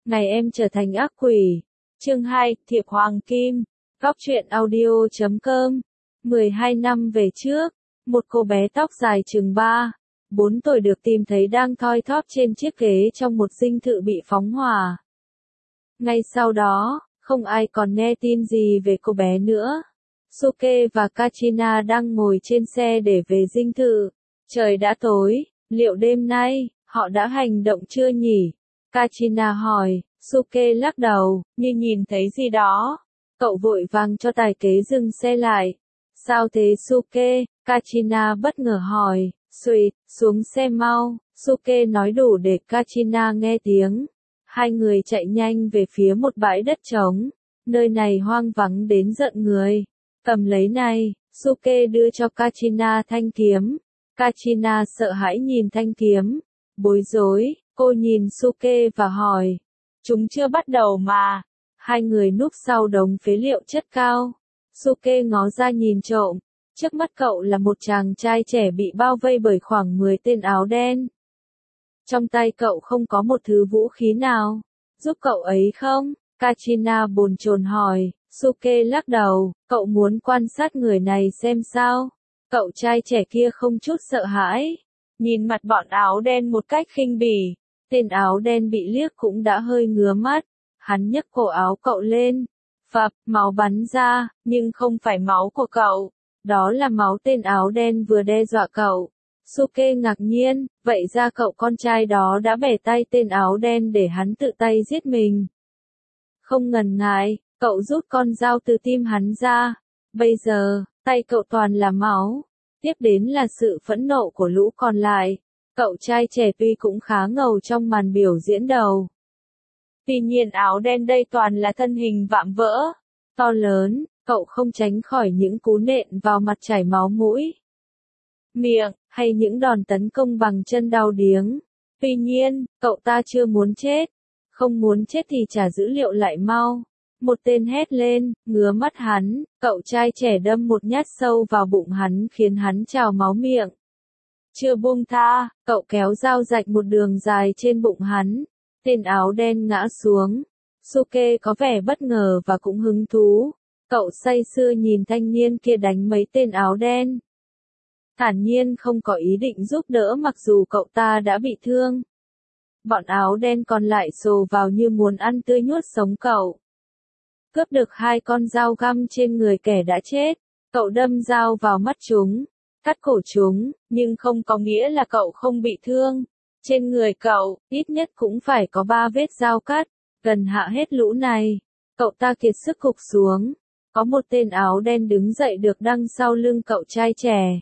Ngày em trở thành ác quỷ. Chương 2, Thiệp Hoàng Kim. Góc truyện audio.com. 12 năm về trước, một cô bé tóc dài chừng 4 tuổi được tìm thấy đang thoi thóp trên chiếc ghế trong một dinh thự bị phóng hỏa. Ngay sau đó, không ai còn nghe tin gì về cô bé nữa. Suke và Kachina đang ngồi trên xe để về dinh thự. Trời đã tối, liệu đêm nay, họ đã hành động chưa nhỉ? Kachina hỏi, Suke lắc đầu, như nhìn thấy gì đó. Cậu vội vàng cho tài xế dừng xe lại. Sao thế Suke? Kachina bất ngờ hỏi. Suýt, xuống xe mau, Suke nói đủ để Kachina nghe tiếng. Hai người chạy nhanh về phía một bãi đất trống. Nơi này hoang vắng đến giận người. Cầm lấy này, Suke đưa cho Kachina thanh kiếm. Kachina sợ hãi nhìn thanh kiếm. Bối rối, cô nhìn Suke và hỏi. Chúng chưa bắt đầu mà. Hai người núp sau đống phế liệu chất cao. Suke ngó ra nhìn trộm. Trước mắt cậu là một chàng trai trẻ bị bao vây bởi khoảng 10 tên áo đen. Trong tay cậu không có một thứ vũ khí nào. Giúp cậu ấy không? Kachina bồn chồn hỏi. Suke lắc đầu, cậu muốn quan sát người này xem sao. Cậu trai trẻ kia không chút sợ hãi. Nhìn mặt bọn áo đen một cách khinh bỉ. Tên áo đen bị liếc cũng đã hơi ngứa mắt. Hắn nhấc cổ áo cậu lên. Phập, máu bắn ra, nhưng không phải máu của cậu. Đó là máu tên áo đen vừa đe dọa cậu. Suke ngạc nhiên, vậy ra cậu con trai đó đã bẻ tay tên áo đen để hắn tự tay giết mình. Không ngần ngại, cậu rút con dao từ tim hắn ra. Bây giờ, tay cậu toàn là máu. Tiếp đến là sự phẫn nộ của lũ còn lại. Cậu trai trẻ tuy cũng khá ngầu trong màn biểu diễn đầu. Tuy nhiên áo đen đây toàn là thân hình vạm vỡ, to lớn, cậu không tránh khỏi những cú nện vào mặt chảy máu mũi, miệng, hay những đòn tấn công bằng chân đau điếng. Tuy nhiên, cậu ta chưa muốn chết. Không muốn chết thì trả dữ liệu lại mau. Một tên hét lên, ngứa mắt hắn, cậu trai trẻ đâm một nhát sâu vào bụng hắn khiến hắn trào máu miệng. Chưa buông tha, cậu kéo dao rạch một đường dài trên bụng hắn. Tên áo đen ngã xuống. Suke có vẻ bất ngờ và cũng hứng thú. Cậu say sưa nhìn thanh niên kia đánh mấy tên áo đen. Thản nhiên không có ý định giúp đỡ mặc dù cậu ta đã bị thương. Bọn áo đen còn lại xô vào như muốn ăn tươi nuốt sống cậu. Cướp được 2 con dao găm trên người kẻ đã chết. Cậu đâm dao vào mắt chúng, cắt cổ chúng, nhưng không có nghĩa là cậu không bị thương. Trên người cậu, ít nhất cũng phải có 3 vết dao cắt. Gần hạ hết lũ này, cậu ta kiệt sức gục xuống. Có một tên áo đen đứng dậy được đằng sau lưng cậu trai trẻ.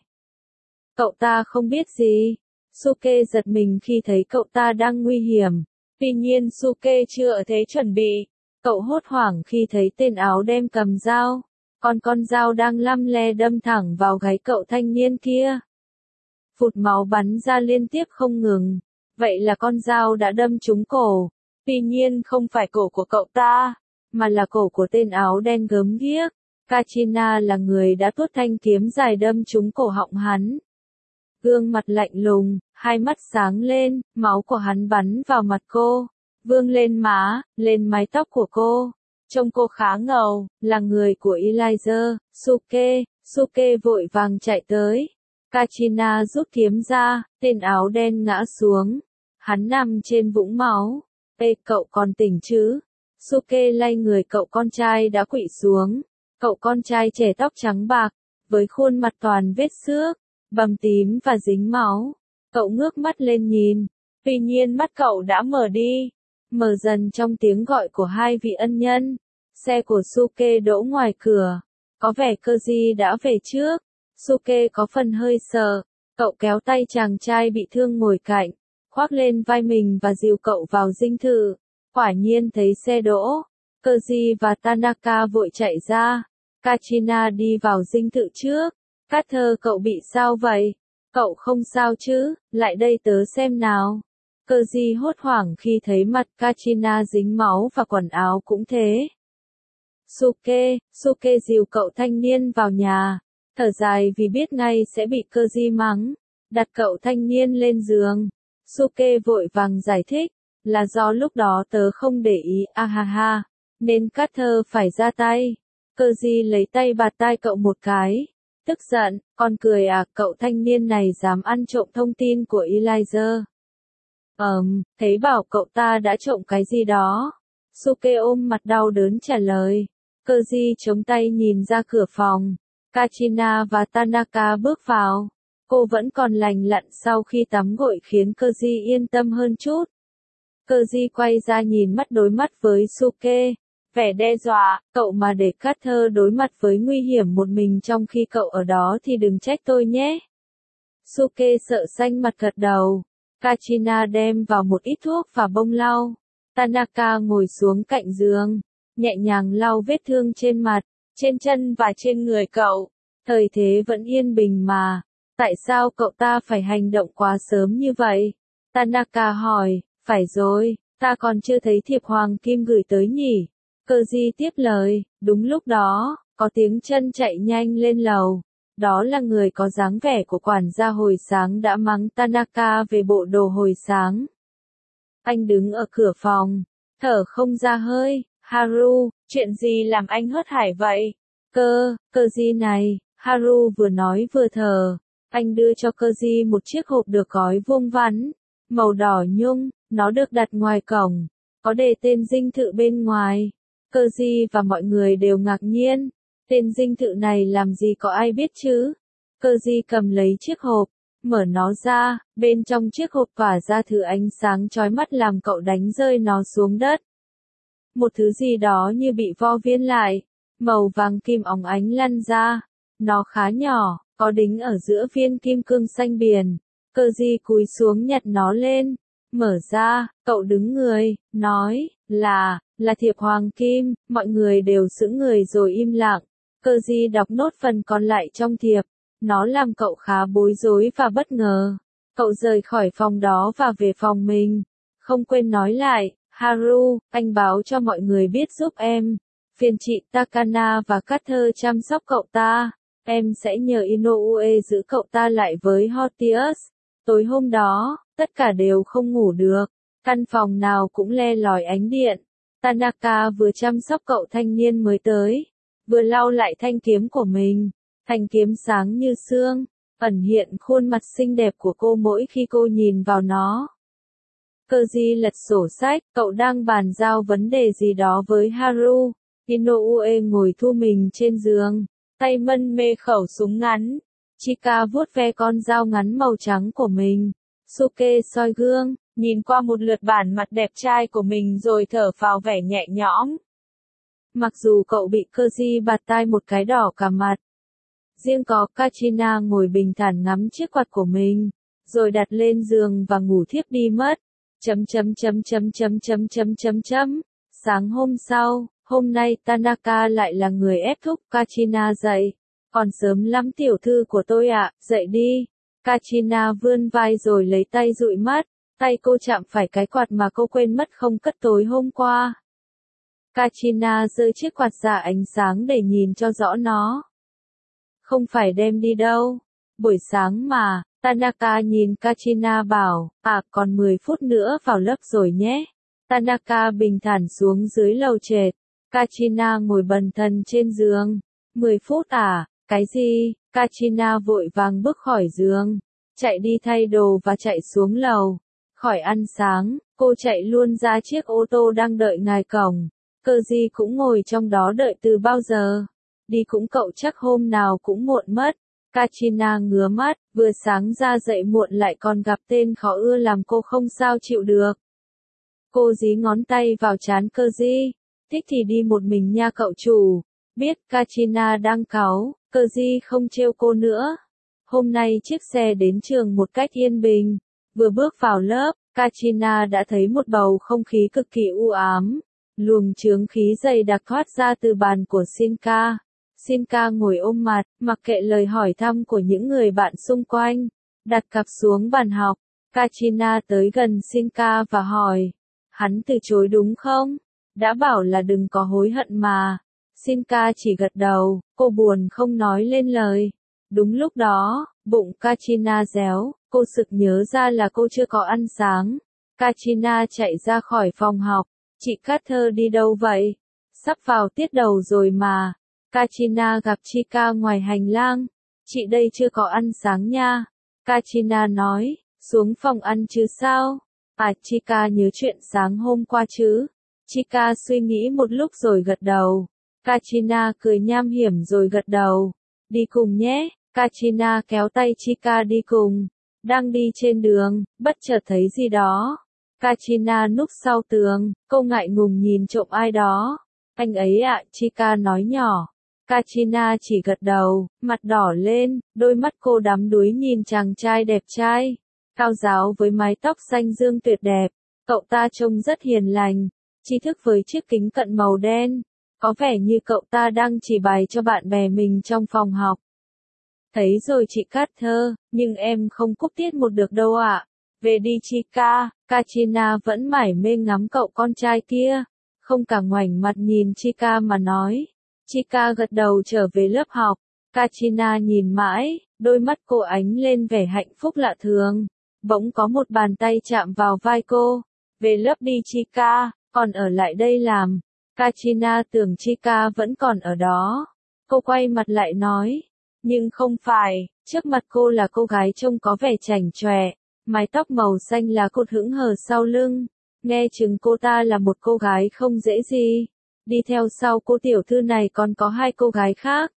Cậu ta không biết gì. Suke giật mình khi thấy cậu ta đang nguy hiểm. Tuy nhiên Suke chưa ở thế chuẩn bị. Cậu hốt hoảng khi thấy tên áo đen cầm dao. Con dao đang lăm le đâm thẳng vào gáy cậu thanh niên kia. Phụt máu bắn ra liên tiếp không ngừng. Vậy là con dao đã đâm trúng cổ. Tuy nhiên không phải cổ của cậu ta, mà là cổ của tên áo đen gớm ghiếc. Kachina là người đã tuốt thanh kiếm dài đâm trúng cổ họng hắn. Gương mặt lạnh lùng, hai mắt sáng lên, máu của hắn bắn vào mặt cô, vương lên má, lên mái tóc của cô. Trông cô khá ngầu, là người của Elijah. Suke vội vàng chạy tới. Kachina rút kiếm ra, tên áo đen ngã xuống. Hắn nằm trên vũng máu. Ê, cậu còn tỉnh chứ? Suke lay người cậu con trai đã quỵ xuống. Cậu con trai trẻ tóc trắng bạc, với khuôn mặt toàn vết xước, bầm tím và dính máu. Cậu ngước mắt lên nhìn. Tuy nhiên mắt cậu đã mở đi. Mở dần trong tiếng gọi của 2 vị ân nhân. Xe của Suke đỗ ngoài cửa. Có vẻ Koji đã về trước. Suke có phần hơi sợ. Cậu kéo tay chàng trai bị thương ngồi cạnh, khoác lên vai mình và dìu cậu vào dinh thự. Quả nhiên thấy xe đỗ. Koji và Tanaka vội chạy ra. Kachina đi vào dinh thự trước. Carter, cậu bị sao vậy? Cậu không sao chứ, lại đây tớ xem nào. Koji hốt hoảng khi thấy mặt Kachina dính máu và quần áo cũng thế. Suke dìu cậu thanh niên vào nhà. Thở dài vì biết ngay sẽ bị Koji mắng. Đặt cậu thanh niên lên giường. Suke vội vàng giải thích. Là do lúc đó tớ không để ý, ha ha, nên Carter phải ra tay. Keji lấy tay bạt tai cậu một cái. Tức giận, con cười à, cậu thanh niên này dám ăn trộm thông tin của Elijah. Thấy bảo cậu ta đã trộm cái gì đó. Suke ôm mặt đau đớn trả lời. Keji chống tay nhìn ra cửa phòng. Kachina và Tanaka bước vào. Cô vẫn còn lành lặn sau khi tắm gội khiến Keji yên tâm hơn chút. Keji quay ra nhìn mắt đối mắt với Suke. Vẻ đe dọa, cậu mà để Carter đối mặt với nguy hiểm một mình trong khi cậu ở đó thì đừng trách tôi nhé. Suke sợ xanh mặt gật đầu. Kachina đem vào một ít thuốc và bông lau. Tanaka ngồi xuống cạnh giường, nhẹ nhàng lau vết thương trên mặt, trên chân và trên người cậu. Thời thế vẫn yên bình mà. Tại sao cậu ta phải hành động quá sớm như vậy? Tanaka hỏi, phải rồi, ta còn chưa thấy thiệp hoàng kim gửi tới nhỉ? Keji tiếp lời, đúng lúc đó, có tiếng chân chạy nhanh lên lầu. Đó là người có dáng vẻ của quản gia hồi sáng đã mắng Tanaka về bộ đồ hồi sáng. Anh đứng ở cửa phòng, thở không ra hơi. Haru, chuyện gì làm anh hớt hải vậy? Keji này, Haru vừa nói vừa thở. Anh đưa cho Keji một chiếc hộp được gói vuông vắn, màu đỏ nhung, nó được đặt ngoài cổng, có đề tên dinh thự bên ngoài. Keji và mọi người đều ngạc nhiên, tên dinh thự này làm gì có ai biết chứ? Keji cầm lấy chiếc hộp, mở nó ra, bên trong chiếc hộp tỏa ra thứ ánh sáng chói mắt làm cậu đánh rơi nó xuống đất. Một thứ gì đó như bị vo viên lại, màu vàng kim óng ánh lăn ra, nó khá nhỏ, có đính ở giữa viên kim cương xanh biển. Keji cúi xuống nhặt nó lên, mở ra, cậu đứng người, nói, là thiệp hoàng kim, mọi người đều sững người rồi im lặng. Keji đọc nốt phần còn lại trong thiệp, nó làm cậu khá bối rối và bất ngờ. Cậu rời khỏi phòng đó và về phòng mình, không quên nói lại, Haru, anh báo cho mọi người biết giúp em. Phiền chị Takana và Carter chăm sóc cậu ta. Em sẽ nhờ Inoue giữ cậu ta lại với Hortius. Tối hôm đó, tất cả đều không ngủ được. Căn phòng nào cũng le lói ánh điện. Tanaka vừa chăm sóc cậu thanh niên mới tới, vừa lau lại thanh kiếm của mình. Thanh kiếm sáng như sương, ẩn hiện khuôn mặt xinh đẹp của cô mỗi khi cô nhìn vào nó. Keji lật sổ sách, cậu đang bàn giao vấn đề gì đó với Haru. Inoue ngồi thu mình trên giường, tay mân mê khẩu súng ngắn. Chika vuốt ve con dao ngắn màu trắng của mình. Suke soi gương, nhìn qua một lượt bản mặt đẹp trai của mình rồi thở phào vẻ nhẹ nhõm. Mặc dù cậu bị Keji bạt tai một cái đỏ cả mặt. Riêng có Kachina ngồi bình thản ngắm chiếc quạt của mình, rồi đặt lên giường và ngủ thiếp đi mất. Sáng hôm sau, hôm nay Tanaka lại là người ép thúc Kachina dậy. Còn sớm lắm tiểu thư của tôi ạ, dậy đi. Kachina vươn vai rồi lấy tay dụi mắt, tay cô chạm phải cái quạt mà cô quên mất không cất tối hôm qua. Kachina giơ chiếc quạt ra ánh sáng để nhìn cho rõ nó. Không phải đem đi đâu. Buổi sáng mà, Tanaka nhìn Kachina bảo, còn 10 phút nữa vào lớp rồi nhé. Tanaka bình thản xuống dưới lầu trệt. Kachina ngồi bần thần trên giường. 10 phút à? Cái gì? Kachina vội vàng bước khỏi giường, chạy đi thay đồ và chạy xuống lầu. Khỏi ăn sáng, cô chạy luôn ra chiếc ô tô đang đợi ngoài cổng. Keji cũng ngồi trong đó đợi từ bao giờ. Đi cũng cậu chắc hôm nào cũng muộn mất. Kachina ngứa mắt, vừa sáng ra dậy muộn lại còn gặp tên khó ưa làm cô không sao chịu được. Cô dí ngón tay vào trán Keji. Thích thì đi một mình nha cậu chủ. Biết Kachina đang cáu, Keji không trêu cô nữa. Hôm nay chiếc xe đến trường một cách yên bình. Vừa bước vào lớp, Kachina đã thấy một bầu không khí cực kỳ u ám. Luồng chướng khí dày đặc thoát ra từ bàn của Shinka. Shinka ngồi ôm mặt, mặc kệ lời hỏi thăm của những người bạn xung quanh. Đặt cặp xuống bàn học. Kachina tới gần Shinka và hỏi. Hắn từ chối đúng không? Đã bảo là đừng có hối hận mà. Shinka chỉ gật đầu, cô buồn không nói lên lời. Đúng lúc đó, bụng Kachina réo, cô sực nhớ ra là cô chưa có ăn sáng. Katrina chạy ra khỏi phòng học. Chị Carter đi đâu vậy? Sắp vào tiết đầu rồi mà. Katrina gặp Chica ngoài hành lang. Chị đây chưa có ăn sáng nha. Katrina nói, xuống phòng ăn chứ sao? À, Chica nhớ chuyện sáng hôm qua chứ? Chica suy nghĩ một lúc rồi gật đầu. Katrina cười nham hiểm rồi gật đầu. Đi cùng nhé. Katrina kéo tay Chica đi cùng. Đang đi trên đường, bất chợt thấy gì đó. Katrina núp sau tường, cô ngại ngùng nhìn trộm ai đó. Anh ấy ạ, Chica nói nhỏ. Katrina chỉ gật đầu, mặt đỏ lên, đôi mắt cô đắm đuối nhìn chàng trai đẹp trai, cao ráo với mái tóc xanh dương tuyệt đẹp. Cậu ta trông rất hiền lành, tri thức với chiếc kính cận màu đen. Có vẻ như cậu ta đang chỉ bài cho bạn bè mình trong phòng học. Thấy rồi chị Carter, nhưng em không cúp tiết một được đâu ạ. Về đi Chica. Katrina vẫn mải mê ngắm cậu con trai kia, không cả ngoảnh mặt nhìn Chica mà nói. Chica gật đầu trở về lớp học. Katrina nhìn mãi, đôi mắt cô ánh lên vẻ hạnh phúc lạ thường. Bỗng có một bàn tay chạm vào vai cô. Về lớp đi Chica, còn ở lại đây làm. Katrina tưởng Chica vẫn còn ở đó. Cô quay mặt lại nói. Nhưng không phải, trước mặt cô là cô gái trông có vẻ chảnh chọe, mái tóc màu xanh lá cột hững hờ sau lưng. Nghe chừng cô ta là một cô gái không dễ gì. Đi theo sau cô tiểu thư này còn có hai cô gái khác.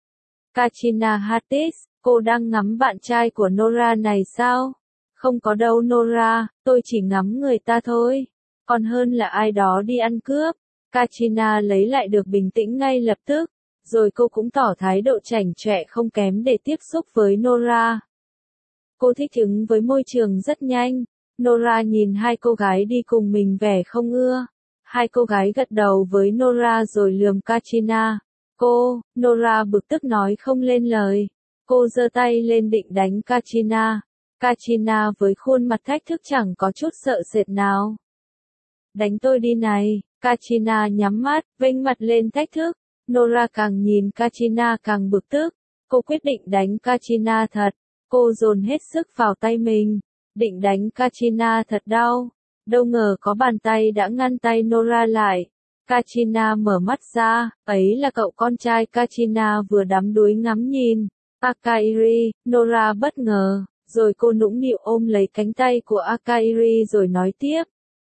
Katrina Hattis, cô đang ngắm bạn trai của Nora này sao? Không có đâu Nora, tôi chỉ ngắm người ta thôi. Còn hơn là ai đó đi ăn cướp. Katrina lấy lại được bình tĩnh ngay lập tức. Rồi cô cũng tỏ thái độ chảnh chọe không kém để tiếp xúc với Nora. Cô thích ứng với môi trường rất nhanh. Nora nhìn hai cô gái đi cùng mình vẻ không ưa. Hai cô gái gật đầu với Nora rồi lườm Katrina. Nora bực tức nói không lên lời. Cô giơ tay lên định đánh Katrina. Katrina với khuôn mặt thách thức chẳng có chút sợ sệt nào. Đánh tôi đi này. Katrina nhắm mắt, vênh mặt lên thách thức. Nora càng nhìn Katrina càng bực tức. Cô quyết định đánh Katrina thật. Cô dồn hết sức vào tay mình. Định đánh Katrina thật đau. Đâu ngờ có bàn tay đã ngăn tay Nora lại. Katrina mở mắt ra, ấy là cậu con trai Katrina vừa đắm đuối ngắm nhìn. Akairi, Nora bất ngờ, rồi cô nũng nịu ôm lấy cánh tay của Akairi rồi nói tiếp.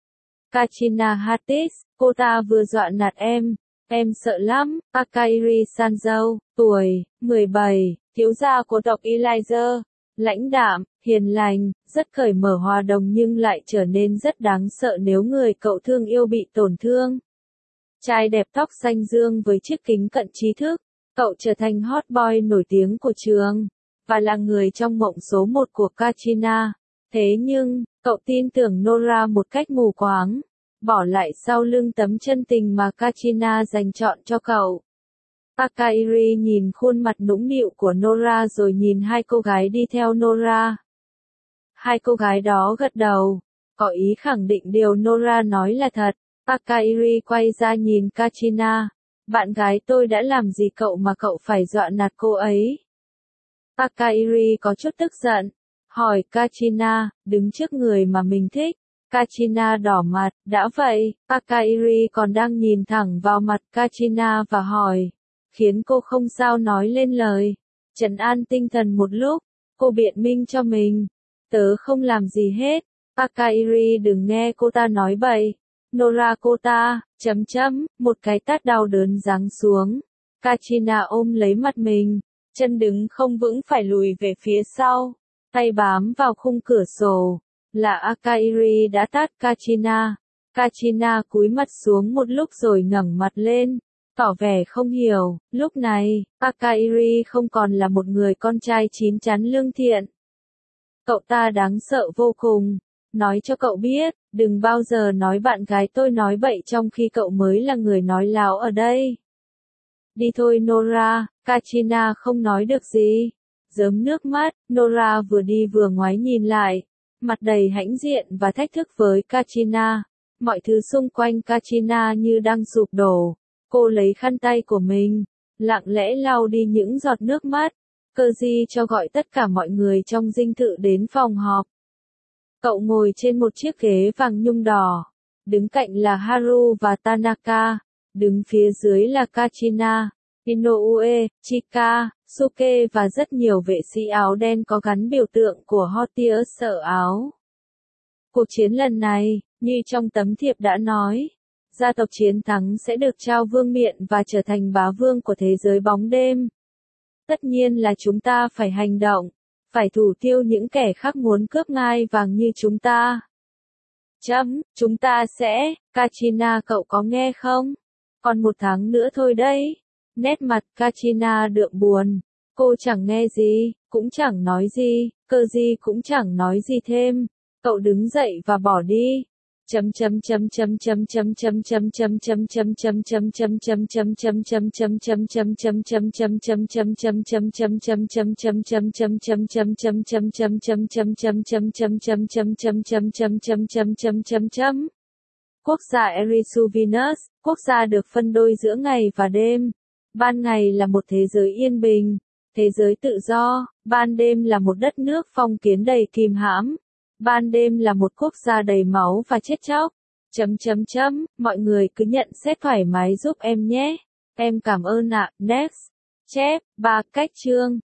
Katrina Hattis, cô ta vừa dọa nạt em sợ lắm. Akairi Sanzo, tuổi, 17, thiếu gia của tộc Elijah, lãnh đạm, hiền lành, rất cởi mở hòa đồng nhưng lại trở nên rất đáng sợ nếu người cậu thương yêu bị tổn thương. Trai đẹp tóc xanh dương với chiếc kính cận trí thức, cậu trở thành hot boy nổi tiếng của trường, và là người trong mộng số 1 của Katrina. Thế nhưng, cậu tin tưởng Nora một cách mù quáng, bỏ lại sau lưng tấm chân tình mà Katrina dành chọn cho cậu. Akairi nhìn khuôn mặt nũng nịu của Nora rồi nhìn hai cô gái đi theo Nora. Hai cô gái đó gật đầu, có ý khẳng định điều Nora nói là thật. Akairi quay ra nhìn Katrina. Bạn gái tôi đã làm gì cậu mà cậu phải dọa nạt cô ấy? Akairi có chút tức giận, hỏi Katrina, đứng trước người mà mình thích. Katrina đỏ mặt, đã vậy, Akairi còn đang nhìn thẳng vào mặt Katrina và hỏi, khiến cô không sao nói lên lời. Trấn an tinh thần một lúc, cô biện minh cho mình. Tớ không làm gì hết. Akairi đừng nghe cô ta nói bậy. Nora cô ta, một cái tát đau đớn giáng xuống. Katrina ôm lấy mặt mình, chân đứng không vững phải lùi về phía sau, tay bám vào khung cửa sổ. Là Akairi đã tát Katrina. Katrina cúi mặt xuống một lúc rồi ngẩng mặt lên, tỏ vẻ không hiểu. Lúc này, Akairi không còn là một người con trai chín chắn lương thiện. Cậu ta đáng sợ vô cùng. Nói cho cậu biết, đừng bao giờ nói bạn gái tôi nói bậy trong khi cậu mới là người nói láo ở đây. Đi thôi Nora. Katrina không nói được gì. Rớm nước mắt, Nora vừa đi vừa ngoái nhìn lại, mặt đầy hãnh diện và thách thức với Katrina. Mọi thứ xung quanh Katrina như đang sụp đổ. Cô lấy khăn tay của mình, lặng lẽ lau đi những giọt nước mắt. Cơ di cho gọi tất cả mọi người trong dinh thự đến phòng họp. Cậu ngồi trên một chiếc ghế vàng nhung đỏ. Đứng cạnh là Haru và Tanaka. Đứng phía dưới là Kachina, Inoue, Chika, Suke và rất nhiều vệ sĩ áo đen có gắn biểu tượng của Hortius ở áo. Cuộc chiến lần này, như trong tấm thiệp đã nói, gia tộc chiến thắng sẽ được trao vương miện và trở thành bá vương của thế giới bóng đêm. Tất nhiên là chúng ta phải hành động, phải thủ tiêu những kẻ khác muốn cướp ngai vàng như chúng ta. Chúng ta sẽ, Kachina cậu có nghe không? Còn 1 tháng nữa thôi đấy. Nét mặt Kachina đượm buồn. Cô chẳng nghe gì, cũng chẳng nói gì, cơ gì cũng chẳng nói gì thêm. Cậu đứng dậy và bỏ đi. Quốc gia Erisuvinus, quốc gia được phân đôi giữa ngày và đêm. Ban ngày là một thế giới yên bình, thế giới tự do, ban đêm là một đất nước phong kiến đầy kìm hãm. Ban đêm là một quốc gia đầy máu và chết chóc. Mọi người cứ nhận xét thoải mái giúp em nhé. Em cảm ơn ạ. Next. Chép, 3 cách chương.